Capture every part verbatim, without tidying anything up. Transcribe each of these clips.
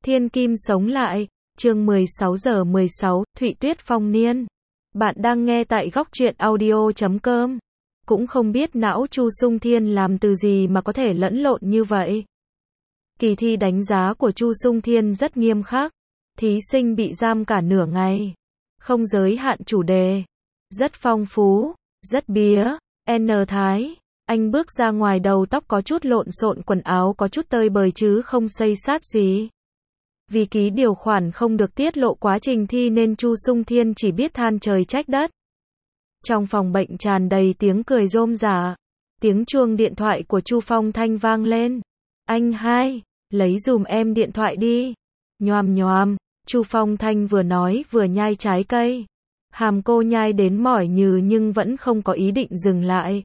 Thiên kim sống lại, chương mười sáu giờ mười sáu, Thụy Tuyết Phong Niên. Bạn đang nghe tại góc truyện audio chấm com. Cũng không biết não Chu Sung Thiên làm từ gì mà có thể lẫn lộn như vậy. Kỳ thi đánh giá của Chu Sung Thiên rất nghiêm khắc. Thí sinh bị giam cả nửa ngày. Không giới hạn chủ đề. Rất phong phú, rất bía. N Thái. Anh bước ra ngoài, đầu tóc có chút lộn xộn, quần áo có chút tơi bời chứ không xây sát gì. Vì ký điều khoản không được tiết lộ quá trình thi nên Chu Sung Thiên chỉ biết than trời trách đất. Trong phòng bệnh tràn đầy tiếng cười rôm rả. Tiếng chuông điện thoại của Chu Phong Thanh vang lên. Anh hai, lấy dùm em điện thoại đi. Nhoàm nhoàm, Chu Phong Thanh vừa nói vừa nhai trái cây. Hàm cô nhai đến mỏi nhừ nhưng vẫn không có ý định dừng lại.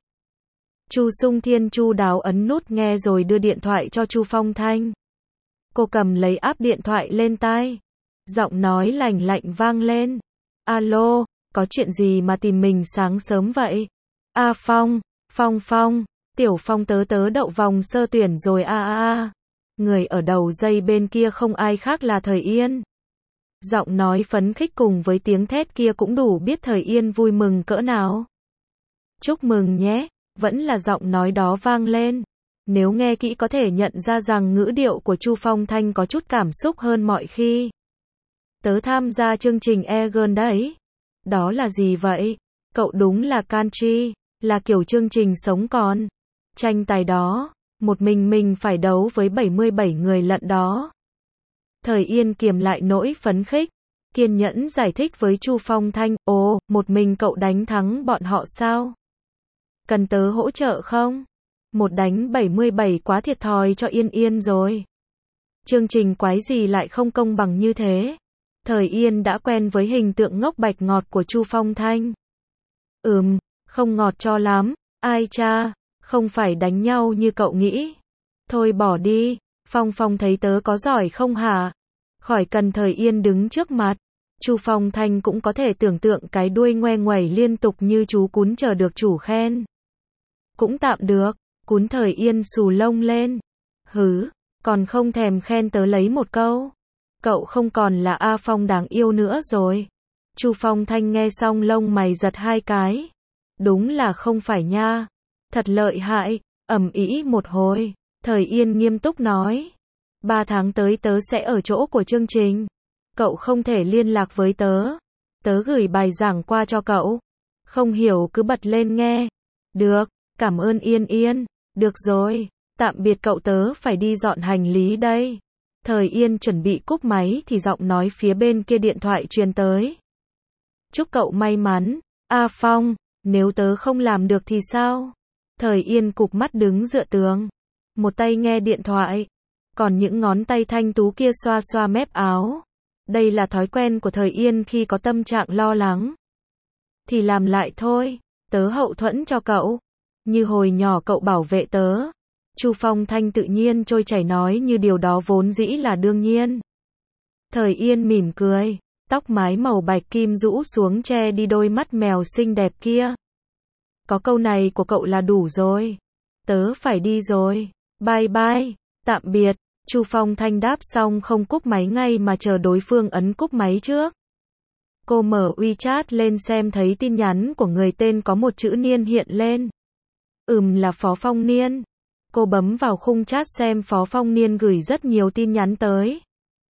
Chu Sung Thiên chu đáo ấn nút nghe rồi đưa điện thoại cho Chu Phong Thanh. Cô cầm lấy áp điện thoại lên tai. Giọng nói lành lạnh vang lên. Alo, có chuyện gì mà tìm mình sáng sớm vậy? A Phong, Phong Phong, Tiểu Phong tớ tớ đậu vòng sơ tuyển rồi a a a. Người ở đầu dây bên kia không ai khác là Thời Yên. Giọng nói phấn khích cùng với tiếng thét kia cũng đủ biết Thời Yên vui mừng cỡ nào. Chúc mừng nhé, vẫn là giọng nói đó vang lên. Nếu nghe kỹ có thể nhận ra rằng ngữ điệu của Chu Phong Thanh có chút cảm xúc hơn mọi khi. Tớ tham gia chương trình E-Girl đấy. Đó là gì vậy? Cậu đúng là country, là kiểu chương trình sống còn. Tranh tài đó, một mình mình phải đấu với bảy mươi bảy người lận đó. Thời Yên kiềm lại nỗi phấn khích, kiên nhẫn giải thích với Chu Phong Thanh, ồ, một mình cậu đánh thắng bọn họ sao? Cần tớ hỗ trợ không? Một đánh bảy mươi bảy quá thiệt thòi cho Yên Yên rồi. Chương trình quái gì lại không công bằng như thế? Thời Yên đã quen với hình tượng ngốc bạch ngọt của Chu Phong Thanh. Ừm, không ngọt cho lắm, ai cha, không phải đánh nhau như cậu nghĩ. Thôi bỏ đi, Phong Phong thấy tớ có giỏi không hả? Khỏi cần Thời Yên đứng trước mặt. Chu Phong Thanh cũng có thể tưởng tượng cái đuôi ngoe nguẩy liên tục như chú cún chờ được chủ khen. Cũng tạm được. Cún Thời Yên xù lông lên. Hứ, còn không thèm khen tớ lấy một câu. Cậu không còn là A Phong đáng yêu nữa rồi. Chu Phong Thanh nghe xong lông mày giật hai cái. Đúng là không phải nha. Thật lợi hại, ầm ĩ một hồi. Thời Yên nghiêm túc nói. Ba tháng tới tớ sẽ ở chỗ của chương trình. Cậu không thể liên lạc với tớ. Tớ gửi bài giảng qua cho cậu. Không hiểu cứ bật lên nghe. Được, cảm ơn Yên Yên. Được rồi, tạm biệt cậu, tớ phải đi dọn hành lý đây. Thời Yên chuẩn bị cúp máy thì giọng nói phía bên kia điện thoại truyền tới. Chúc cậu may mắn, A Phong, nếu tớ không làm được thì sao? Thời Yên cụp mắt đứng dựa tường. Một tay nghe điện thoại, còn những ngón tay thanh tú kia xoa xoa mép áo. Đây là thói quen của Thời Yên khi có tâm trạng lo lắng. Thì làm lại thôi, tớ hậu thuẫn cho cậu. Như hồi nhỏ cậu bảo vệ tớ. Chu Phong Thanh tự nhiên trôi chảy nói như điều đó vốn dĩ là đương nhiên. Thời Yên mỉm cười, tóc mái màu bạch kim rũ xuống che đi đôi mắt mèo xinh đẹp kia. Có câu này của cậu là đủ rồi. Tớ phải đi rồi. Bye bye, tạm biệt. Chu Phong Thanh đáp xong không cúp máy ngay mà chờ đối phương ấn cúp máy trước. Cô mở WeChat lên xem thấy tin nhắn của người tên có một chữ Niên hiện lên. Ừm, là Phó Phong Niên. Cô bấm vào khung chat xem Phó Phong Niên gửi rất nhiều tin nhắn tới.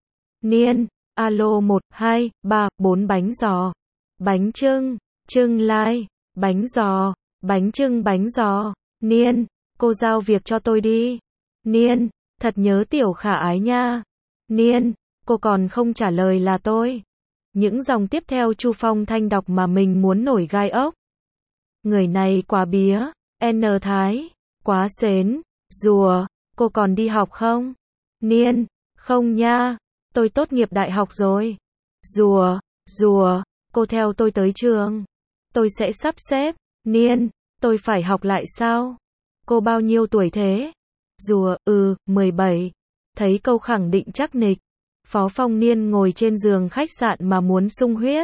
Niên, alo một, hai, ba, bốn bánh giò. Bánh chưng, chưng lai, bánh giò, bánh chưng bánh giò. Niên, cô giao việc cho tôi đi. Niên, thật nhớ Tiểu Khả Ái nha. Niên, cô còn không trả lời là tôi. Những dòng tiếp theo Chu Phong Thanh đọc mà mình muốn nổi gai ốc. Người này quá bía. N Thái, quá sến. Rùa, cô còn đi học không? Niên, không nha, tôi tốt nghiệp đại học rồi. Rùa, rùa, cô theo tôi tới trường. Tôi sẽ sắp xếp. Niên, tôi phải học lại sao? Cô bao nhiêu tuổi thế? Rùa, ừ, mười bảy. Thấy câu khẳng định chắc nịch. Phó Phong Niên ngồi trên giường khách sạn mà muốn sung huyết.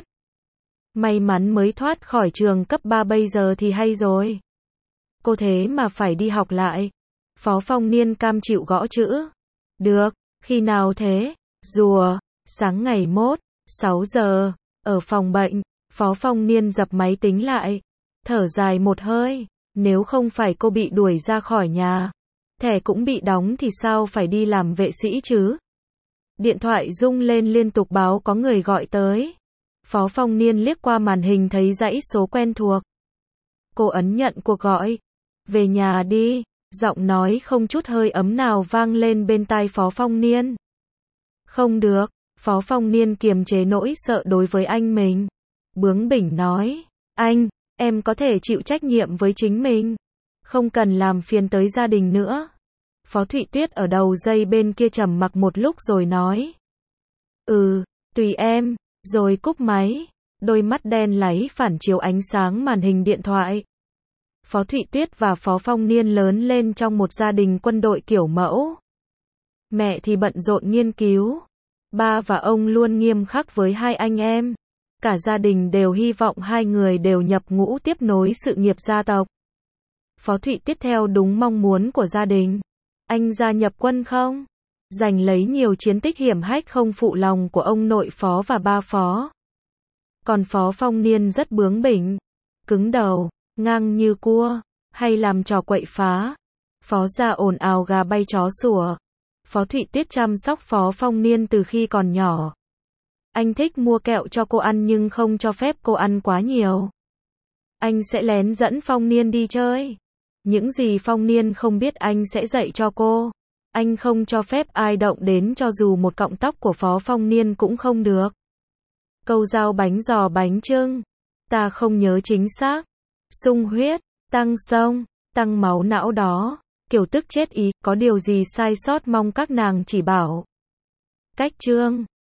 May mắn mới thoát khỏi trường cấp ba bây giờ thì hay rồi. Cô thế mà phải đi học lại. Phó Phong Niên cam chịu gõ chữ. Được, khi nào thế? Rùa, sáng ngày mốt, sáu giờ, ở phòng bệnh, Phó Phong Niên dập máy tính lại, thở dài một hơi, nếu không phải cô bị đuổi ra khỏi nhà, thẻ cũng bị đóng thì sao phải đi làm vệ sĩ chứ? Điện thoại rung lên liên tục báo có người gọi tới. Phó Phong Niên liếc qua màn hình thấy dãy số quen thuộc. Cô ấn nhận cuộc gọi. Về nhà đi, giọng nói không chút hơi ấm nào vang lên bên tai Phó Phong Niên. Không được, Phó Phong Niên kiềm chế nỗi sợ đối với anh mình. Bướng bỉnh nói, anh, em có thể chịu trách nhiệm với chính mình. Không cần làm phiền tới gia đình nữa. Phó Thụy Tuyết ở đầu dây bên kia trầm mặc một lúc rồi nói. Ừ, tùy em, rồi cúp máy. Đôi mắt đen láy phản chiếu ánh sáng màn hình điện thoại. Phó Thụy Tuyết và Phó Phong Niên lớn lên trong một gia đình quân đội kiểu mẫu. Mẹ thì bận rộn nghiên cứu. Ba và ông luôn nghiêm khắc với hai anh em. Cả gia đình đều hy vọng hai người đều nhập ngũ tiếp nối sự nghiệp gia tộc. Phó Thụy Tuyết theo đúng mong muốn của gia đình. Anh gia nhập quân không? Giành lấy nhiều chiến tích hiểm hách không phụ lòng của ông nội Phó và ba Phó. Còn Phó Phong Niên rất bướng bỉnh, cứng đầu, ngang như cua, hay làm trò quậy phá. Phó gia ồn ào gà bay chó sủa. Phó Thụy Tuyết chăm sóc Phó Phong Niên từ khi còn nhỏ. Anh thích mua kẹo cho cô ăn nhưng không cho phép cô ăn quá nhiều. Anh sẽ lén dẫn Phong Niên đi chơi. Những gì Phong Niên không biết anh sẽ dạy cho cô. Anh không cho phép ai động đến cho dù một cọng tóc của Phó Phong Niên cũng không được. Câu giao bánh giò bánh chưng. Ta không nhớ chính xác. Sung huyết, tăng sông, tăng máu não đó. Kiểu tức chết ý, có điều gì sai sót mong các nàng chỉ bảo. Cách chương